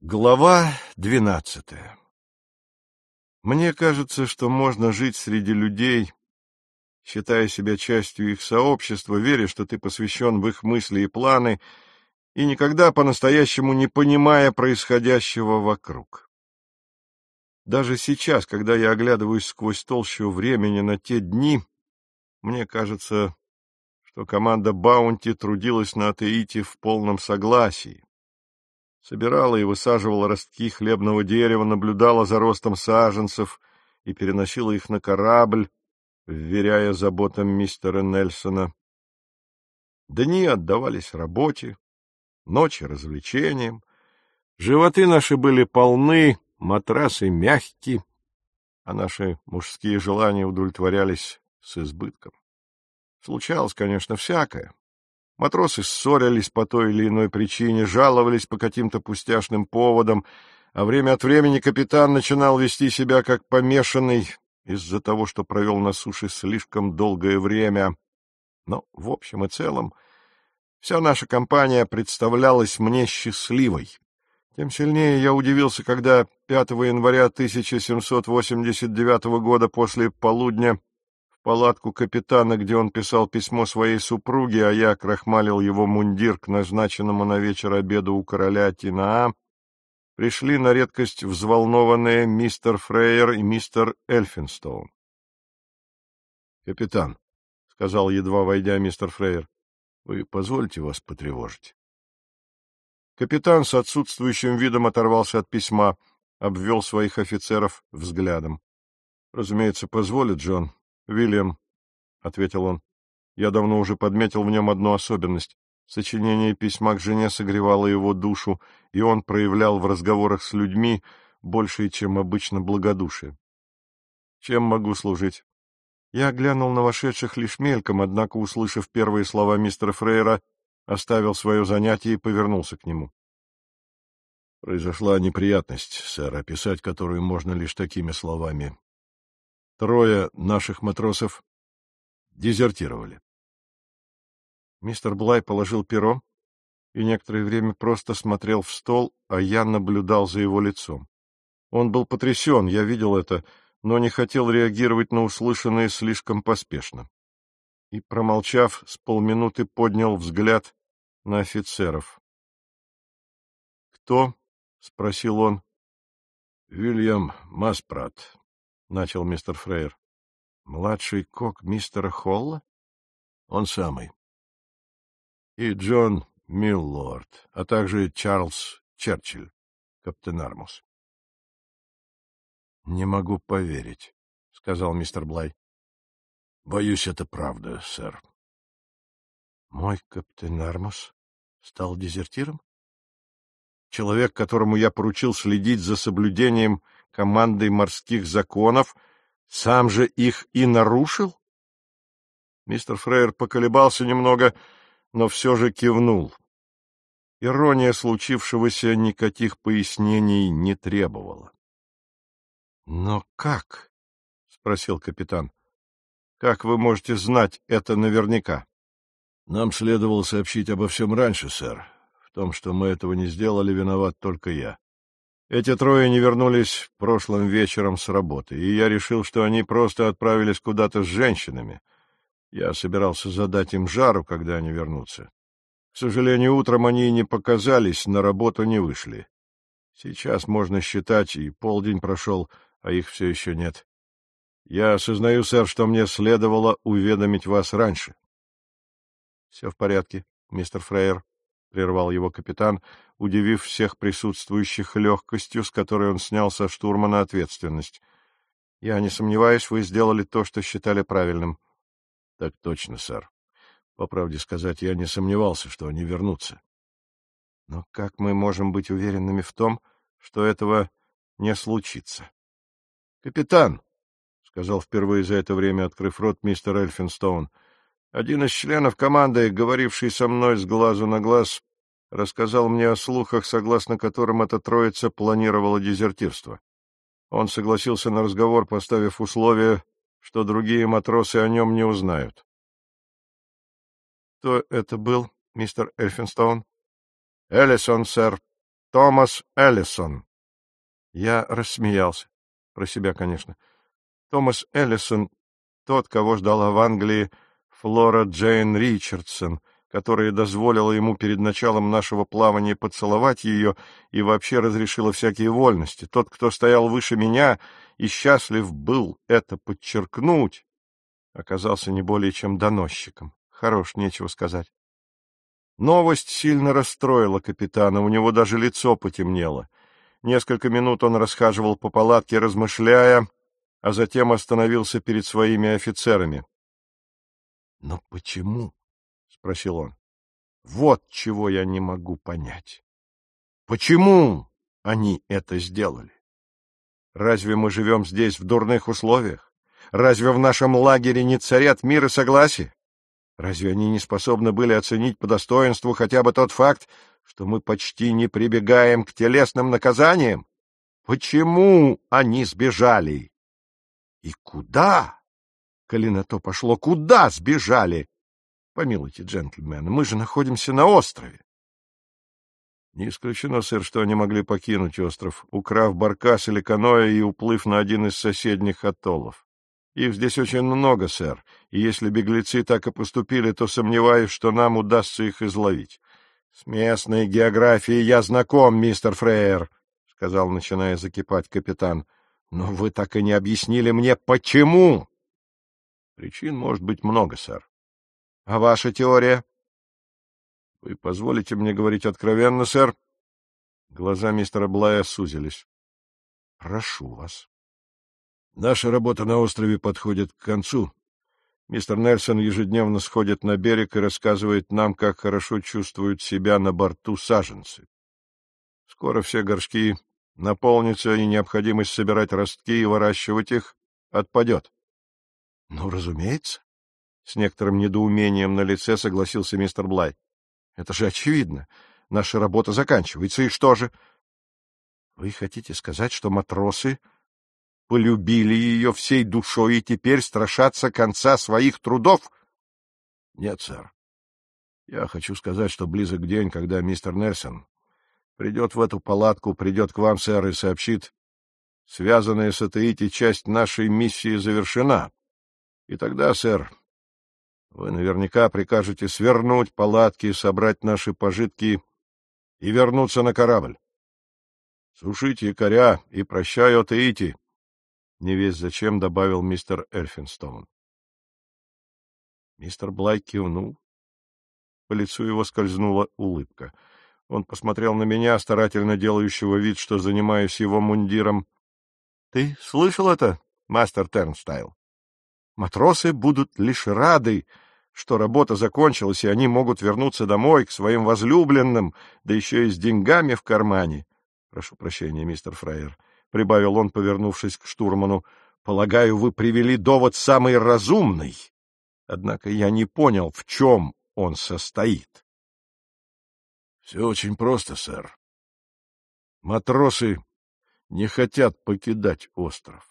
Глава 12. Мне кажется, что можно жить среди людей, считая себя частью их сообщества, веря, что ты посвящен в их мысли и планы, и никогда по-настоящему не понимая происходящего вокруг. Даже сейчас, когда я оглядываюсь сквозь толщу времени на те дни, мне кажется, что команда Баунти трудилась на Атеите в полном согласии. Собирала и высаживала ростки хлебного дерева, наблюдала за ростом саженцев и переносила их на корабль, вверяя заботам мистера Нельсона. Дни отдавались работе, ночи — развлечениям. Животы наши были полны, матрасы мягкие, а наши мужские желания удовлетворялись с избытком. Случалось, конечно, всякое. Матросы ссорились по той или иной причине, жаловались по каким-то пустяшным поводам, а время от времени капитан начинал вести себя как помешанный из-за того, что провел на суше слишком долгое время. Но, в общем и целом, вся наша компания представлялась мне счастливой. Тем сильнее я удивился, когда 5 января 1789 года после полудня в палатку капитана, где он писал письмо своей супруге, а я крахмалил его мундир к назначенному на вечер обеду у короля Тинаа, пришли на редкость взволнованные мистер Фрейер и мистер Эльфинстоун. — Капитан, — сказал, едва войдя, мистер Фрейер, — вы позвольте вас потревожить? Капитан с отсутствующим видом оторвался от письма, обвел своих офицеров взглядом. — Разумеется, позволит, Джон. — Вильям, — ответил он, — я давно уже подметил в нем одну особенность. Сочинение письма к жене согревало его душу, и он проявлял в разговорах с людьми большее, чем обычно, благодушие. — Чем могу служить? Я глянул на вошедших лишь мельком, однако, услышав первые слова мистера Фрейера, оставил свое занятие и повернулся к нему. — Произошла неприятность, сэр, описать которую можно лишь такими словами. 3 наших матросов дезертировали. Мистер Блай положил перо и некоторое время просто смотрел в стол, а я наблюдал за его лицом. Он был потрясен, я видел это, но не хотел реагировать на услышанное слишком поспешно. И, промолчав, с полминуты поднял взгляд на офицеров. — Кто? — спросил он. — Вильям Маспрат, — начал мистер Фрейер. — Младший кок мистера Холла? — Он самый. — И Джон Миллорд, а также Чарльз Черчилль, капитан Армус. — Не могу поверить, — сказал мистер Блай. — Боюсь, это правда, сэр. — Мой капитан Армус стал дезертиром? Человек, которому я поручил следить за соблюдением командой морских законов, сам же их и нарушил? Мистер Фрейер поколебался немного, но все же кивнул. Ирония случившегося никаких пояснений не требовала. — Но как? — спросил капитан. — Как вы можете знать это наверняка? — Нам следовало сообщить обо всем раньше, сэр. В том, что мы этого не сделали, виноват только я. Эти 3 не вернулись прошлым вечером с работы, и я решил, что они просто отправились куда-то с женщинами. Я собирался задать им жару, когда они вернутся. К сожалению, утром они не показались, на работу не вышли. Сейчас, можно считать, и полдень прошел, а их все еще нет. Я осознаю, сэр, что мне следовало уведомить вас раньше. — Все в порядке, мистер Фрейер, — прервал его капитан, удивив всех присутствующих легкостью, с которой он снял со штурмана ответственность. — Я не сомневаюсь, вы сделали то, что считали правильным. — Так точно, сэр. По правде сказать, я не сомневался, что они вернутся. — Но как мы можем быть уверенными в том, что этого не случится? — Капитан, — сказал впервые за это время, открыв рот, мистер Эльфинстоун, — один из членов команды, говоривший со мной с глазу на глаз, рассказал мне о слухах, согласно которым эта троица планировала дезертирство. Он согласился на разговор, поставив условие, что другие матросы о нем не узнают. — Кто это был, мистер Эльфинстоун? — Эллисон, сэр. Томас Эллисон». Я рассмеялся. Про себя, конечно. Томас Эллисон — тот, кого ждала в Англии Флора Джейн Ричардсон, которая дозволила ему перед началом нашего плавания поцеловать ее и вообще разрешила всякие вольности. Тот, кто стоял выше меня и счастлив был это подчеркнуть, оказался не более чем доносчиком. Хорош, нечего сказать. Новость сильно расстроила капитана, у него даже лицо потемнело. Несколько минут он расхаживал по палатке, размышляя, а затем остановился перед своими офицерами. — Но почему? — спросил он. — Вот чего я не могу понять. Почему они это сделали? Разве мы живем здесь в дурных условиях? Разве в нашем лагере не царят мир и согласие? Разве они не способны были оценить по достоинству хотя бы тот факт, что мы почти не прибегаем к телесным наказаниям? Почему они сбежали? И куда? Коли на то пошло, куда сбежали? Помилуйте, джентльмены, мы же находимся на острове. Не исключено, сэр, что они могли покинуть остров, украв баркас или каноэ и уплыв на один из соседних атоллов. Их здесь очень много, сэр, и если беглецы так и поступили, то сомневаюсь, что нам удастся их изловить. — С местной географией я знаком, мистер Фрейер, — сказал, начиная закипать капитан. — Но вы так и не объяснили мне, почему. — Причин может быть много, сэр. — А ваша теория? — Вы позволите мне говорить откровенно, сэр? Глаза мистера Блая сузились. — Прошу вас. Наша работа на острове подходит к концу. Мистер Нельсон ежедневно сходит на берег и рассказывает нам, как хорошо чувствуют себя на борту саженцы. Скоро все горшки наполнятся, и необходимость собирать ростки и выращивать их отпадет. — Ну, разумеется, — с некоторым недоумением на лице согласился мистер Блай. — Это же очевидно. Наша работа заканчивается, и что же? — Вы хотите сказать, что матросы полюбили ее всей душой и теперь страшатся конца своих трудов? — Нет, сэр. Я хочу сказать, что близок день, когда мистер Нельсон придет в эту палатку, придет к вам, сэр, и сообщит: связанная с Атеити часть нашей миссии завершена. И тогда, сэр, вы наверняка прикажете свернуть палатки, собрать наши пожитки и вернуться на корабль. Сушите якоря и прощай, Атеити, — не весть зачем добавил мистер Эльфинстоун. Мистер Блай кивнул. По лицу его скользнула улыбка. Он посмотрел на меня, старательно делающего вид, что занимаюсь его мундиром. — Ты слышал это, мастер Тернстайл? Матросы будут лишь рады, что работа закончилась, и они могут вернуться домой к своим возлюбленным, да еще и с деньгами в кармане. — Прошу прощения, мистер Фрейер, — прибавил он, повернувшись к штурману. — Полагаю, вы привели довод самый разумный. Однако я не понял, в чем он состоит. — Все очень просто, сэр. Матросы не хотят покидать остров.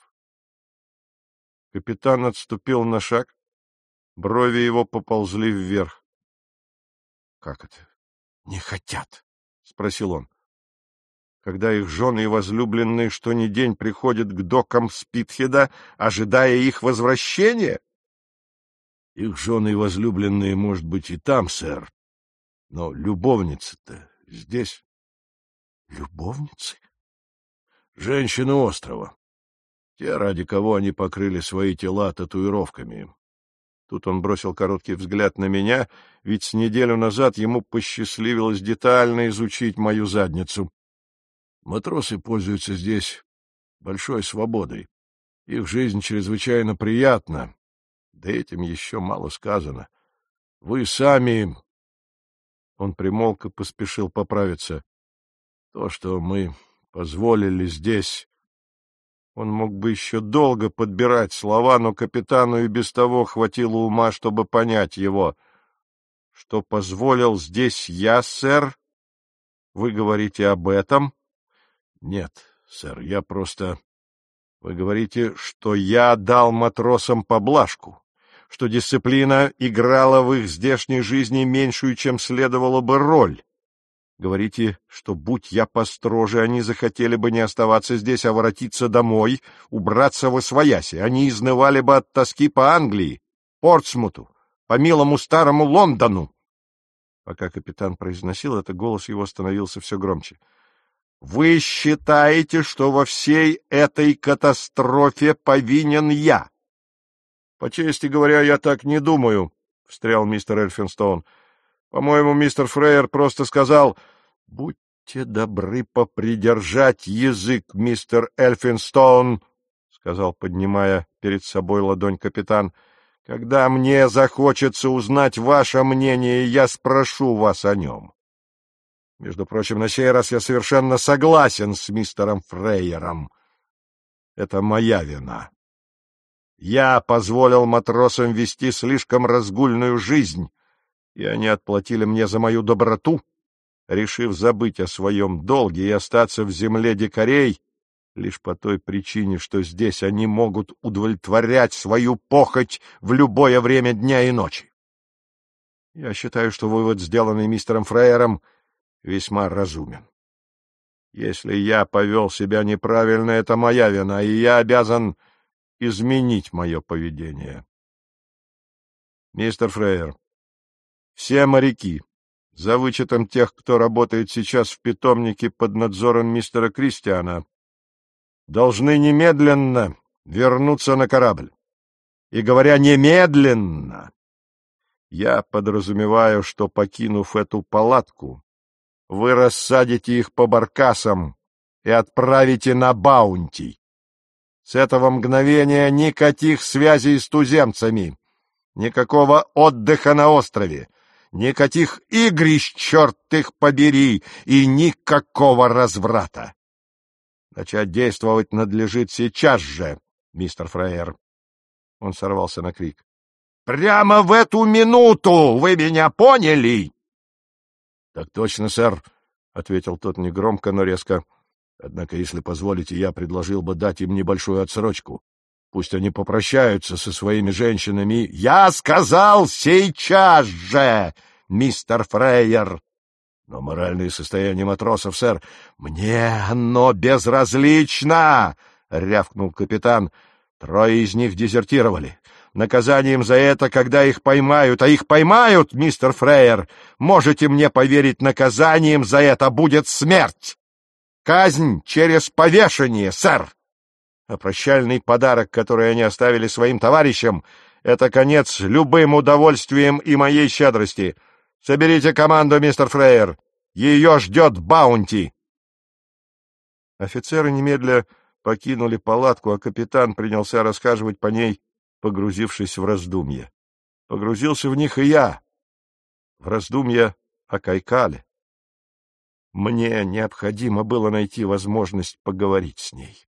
Капитан отступил на шаг, брови его поползли вверх. — Как это? Не хотят? — спросил он. — Когда их жены и возлюбленные что ни день приходят к докам Спитхеда, ожидая их возвращения? — Их жены и возлюбленные, может быть, и там, сэр, но любовницы-то здесь. — Любовницы? — Женщины острова. Те, ради кого они покрыли свои тела татуировками. Тут он бросил короткий взгляд на меня, ведь с неделю назад ему посчастливилось детально изучить мою задницу. Матросы пользуются здесь большой свободой. Их жизнь чрезвычайно приятна, да этим еще мало сказано. Вы сами... Он примолк и поспешил поправиться. То, что мы позволили здесь... Он мог бы еще долго подбирать слова, но капитану и без того хватило ума, чтобы понять его. — Что позволил здесь я, сэр? Вы говорите об этом? — Нет, сэр, я просто... Вы говорите, что я дал матросам поблажку, что дисциплина играла в их здешней жизни меньшую, чем следовало бы, роль. Говорите, что, будь я построже, они захотели бы не оставаться здесь, а воротиться домой, убраться восвояси. Они изнывали бы от тоски по Англии, Портсмуту, по милому старому Лондону. Пока капитан произносил это, голос его становился все громче. — Вы считаете, что во всей этой катастрофе повинен я? — По чести говоря, я так не думаю, — встрял мистер Эльфинстоун. — По-моему, мистер Фрейер просто сказал... — Будьте добры попридержать язык, мистер Эльфинстоун, — сказал, поднимая перед собой ладонь капитан. — Когда мне захочется узнать ваше мнение, я спрошу вас о нем. Между прочим, на сей раз я совершенно согласен с мистером Фрейером. Это моя вина. Я позволил матросам вести слишком разгульную жизнь, и они отплатили мне за мою доброту, решив забыть о своем долге и остаться в земле дикарей лишь по той причине, что здесь они могут удовлетворять свою похоть в любое время дня и ночи. Я считаю, что вывод, сделанный мистером Фрейером, весьма разумен. Если я повел себя неправильно, это моя вина, и я обязан изменить мое поведение. Мистер Фрейер, все моряки, за вычетом тех, кто работает сейчас в питомнике под надзором мистера Кристиана, должны немедленно вернуться на корабль. И говоря «немедленно», я подразумеваю, что, покинув эту палатку, вы рассадите их по баркасам и отправите на Баунти. С этого мгновения никаких связей с туземцами, никакого отдыха на острове, никаких игрищ, черт их побери, и никакого разврата. Начать действовать надлежит сейчас же, мистер Фрейер. Он сорвался на крик. Прямо в эту минуту! Вы меня поняли? — Так точно, сэр, — ответил тот негромко, но резко. — Однако, если позволите, я предложил бы дать им небольшую отсрочку. Пусть они попрощаются со своими женщинами. — Я сказал сейчас же, мистер Фрейер! Но моральное состояние матросов, сэр... — Мне оно безразлично! — рявкнул капитан. — 3 из них дезертировали. Наказанием за это, когда их поймают, а их поймают, мистер Фрейер, можете мне поверить, наказанием за это будет смерть. Казнь через повешение, сэр. А прощальный подарок, который они оставили своим товарищам, это конец любым удовольствиям и моей щедрости. Соберите команду, мистер Фрейер. Ее ждет Баунти. Офицеры немедля покинули палатку, а капитан принялся расхаживать по ней, погрузившись в раздумья. Погрузился в них и я, в раздумья о Кайкале. Мне необходимо было найти возможность поговорить с ней.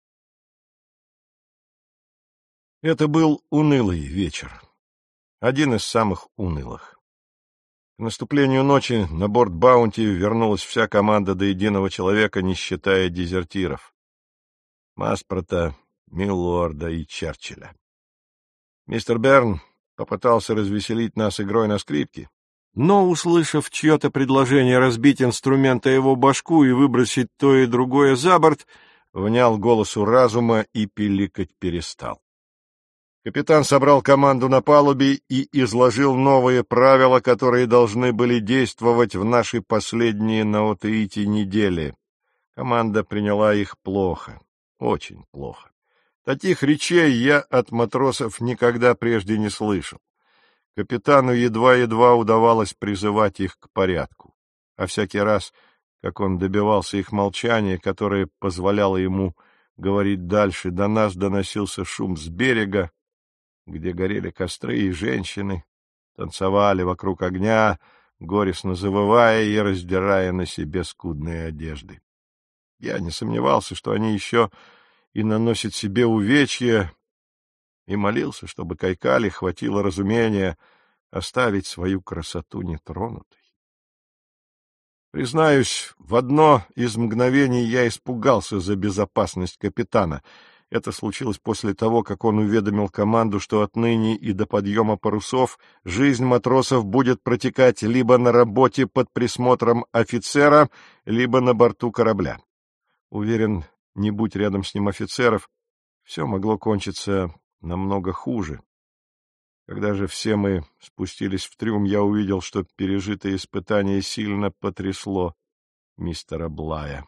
Это был унылый вечер, один из самых унылых. К наступлению ночи на борт Баунти вернулась вся команда до единого человека, не считая дезертиров — Маспрота, Миллорда и Черчилля. Мистер Берн попытался развеселить нас игрой на скрипке, но, услышав чье-то предложение разбить инструмент о его башку и выбросить то и другое за борт, внял голосу разума и пиликать перестал. Капитан собрал команду на палубе и изложил новые правила, которые должны были действовать в наши последние на Отеите недели. Команда приняла их плохо, очень плохо. Таких речей я от матросов никогда прежде не слышал. Капитану едва-едва удавалось призывать их к порядку. А всякий раз, как он добивался их молчания, которое позволяло ему говорить дальше, до нас доносился шум с берега, где горели костры, и женщины танцевали вокруг огня, горестно завывая и раздирая на себе скудные одежды. Я не сомневался, что они еще и наносят себе увечья, и молился, чтобы Кайкале хватило разумения оставить свою красоту нетронутой. Признаюсь, в одно из мгновений я испугался за безопасность капитана. Это случилось после того, как он уведомил команду, что отныне и до подъема парусов жизнь матросов будет протекать либо на работе под присмотром офицера, либо на борту корабля. Уверен, не будь рядом с ним офицеров, все могло кончиться намного хуже. Когда же все мы спустились в трюм, я увидел, что пережитое испытание сильно потрясло мистера Блая.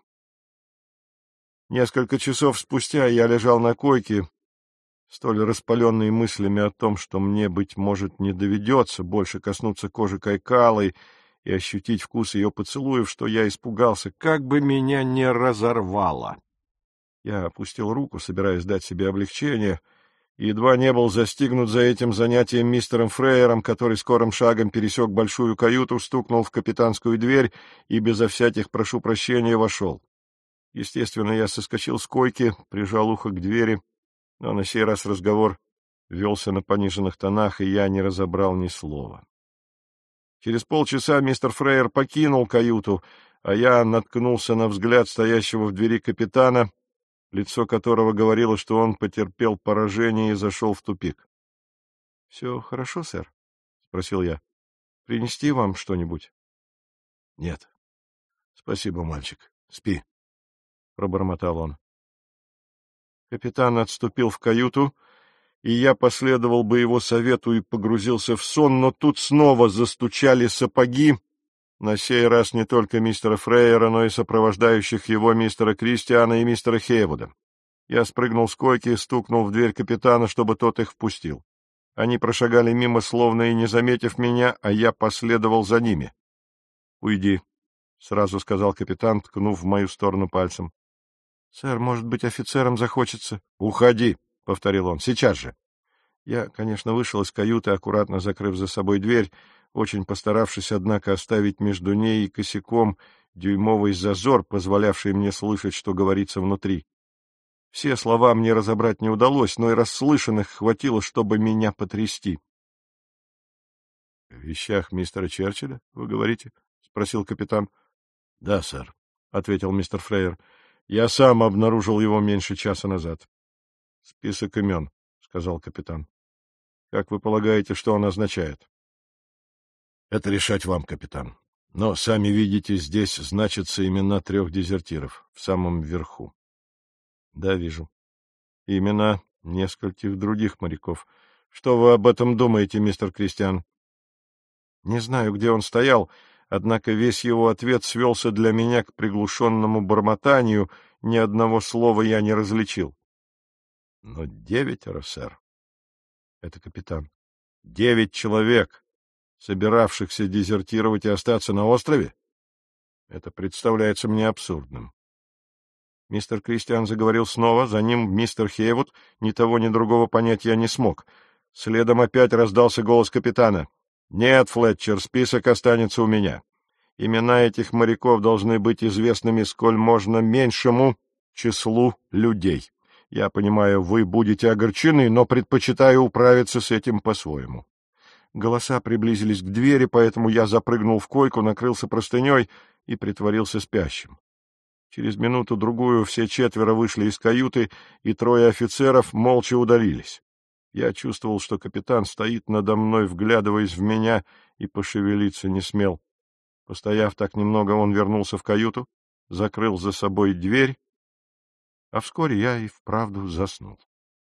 Несколько часов спустя я лежал на койке, столь распаленный мыслями о том, что мне, быть может, не доведется больше коснуться кожи Кайкалы и ощутить вкус ее поцелуев, что я испугался, как бы меня не разорвало. Я опустил руку, собираясь дать себе облегчение, и едва не был застигнут за этим занятием мистером Фрейером, который скорым шагом пересек большую каюту, стукнул в капитанскую дверь и безо всяких «прошу прощения» вошел. Естественно, я соскочил с койки, прижал ухо к двери, но на сей раз разговор велся на пониженных тонах, и я не разобрал ни слова. Через полчаса мистер Фрейер покинул каюту, а я наткнулся на взгляд стоящего в двери капитана, лицо которого говорило, что он потерпел поражение и зашел в тупик. — Все хорошо, сэр? — спросил я. — Принести вам что-нибудь? — Нет. — Спасибо, мальчик. Спи, — пробормотал он. Капитан отступил в каюту, и я последовал бы его совету и погрузился в сон, но тут снова застучали сапоги, на сей раз не только мистера Фрейера, но и сопровождающих его мистера Кристиана и мистера Хейвуда. Я спрыгнул с койки, стукнул в дверь капитана, чтобы тот их впустил. Они прошагали мимо, словно и не заметив меня, а я последовал за ними. — Уйди, — сразу сказал капитан, ткнув в мою сторону пальцем. — Сэр, может быть, офицерам захочется? — Уходи, — повторил он, — сейчас же. Я, конечно, вышел из каюты, аккуратно закрыв за собой дверь, очень постаравшись, однако, оставить между ней и косяком дюймовый зазор, позволявший мне слышать, что говорится внутри. Все слова мне разобрать не удалось, но и расслышанных хватило, чтобы меня потрясти. — В вещах мистера Черчилля, вы говорите? — спросил капитан. — Да, сэр, — ответил мистер Фрейер. — Я сам обнаружил его меньше часа назад. — Список имен, — сказал капитан. — Как вы полагаете, что он означает? — Это решать вам, капитан. Но, сами видите, здесь значатся имена 3 дезертиров, в самом верху. — Да, вижу. И имена нескольких других моряков. Что вы об этом думаете, мистер Кристиан? Не знаю, где он стоял, однако весь его ответ свелся для меня к приглушенному бормотанию, ни одного слова я не различил. — Но 9, сэр. Это капитан. 9 человек, собиравшихся дезертировать и остаться на острове? Это представляется мне абсурдным. Мистер Кристиан заговорил снова, за ним мистер Хейвуд, ни того, ни другого понять я не смог. Следом опять раздался голос капитана. — Нет, Флетчер, список останется у меня. Имена этих моряков должны быть известными сколь можно меньшему числу людей. Я понимаю, вы будете огорчены, но предпочитаю управиться с этим по-своему. Голоса приблизились к двери, поэтому я запрыгнул в койку, накрылся простыней и притворился спящим. Через минуту-другую все 4 вышли из каюты, и 3 офицеров молча удалились. Я чувствовал, что капитан стоит надо мной, вглядываясь в меня, и пошевелиться не смел. Постояв так немного, он вернулся в каюту, закрыл за собой дверь, а вскоре я и вправду заснул.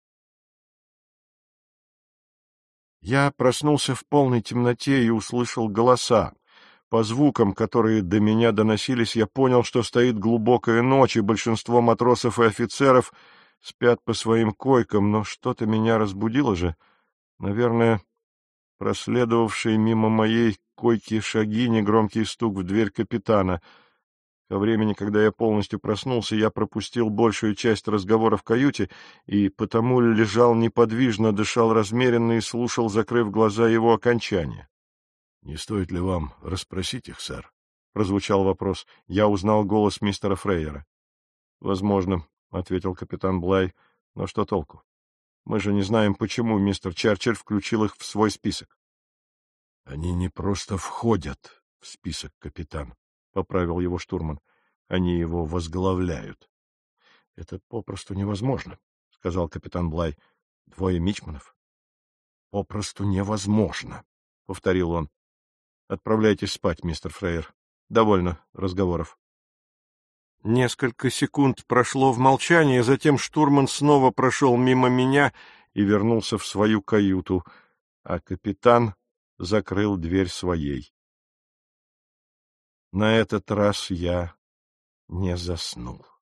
Я проснулся в полной темноте и услышал голоса. По звукам, которые до меня доносились, я понял, что стоит глубокая ночь, и большинство матросов и офицеров спят по своим койкам, но что-то меня разбудило же. Наверное, проследовавшие мимо моей койки шаги, негромкий стук в дверь капитана. Ко времени, когда я полностью проснулся, я пропустил большую часть разговора в каюте и потому лежал неподвижно, дышал размеренно и слушал, закрыв глаза, его окончания. — Не стоит ли вам расспросить их, сэр? — прозвучал вопрос. Я узнал голос мистера Фрейера. — Возможно, — ответил капитан Блай, — но что толку? Мы же не знаем, почему мистер Черчилль включил их в свой список. — Они не просто входят в список, капитан, — поправил его штурман. — Они его возглавляют. — Это попросту невозможно, — сказал капитан Блай. — 2 мичманов? — Попросту невозможно, — повторил он. — Отправляйтесь спать, мистер Фрейер. Довольно разговоров. Несколько секунд прошло в молчании, затем штурман снова прошел мимо меня и вернулся в свою каюту, а капитан закрыл дверь своей. На этот раз я не заснул.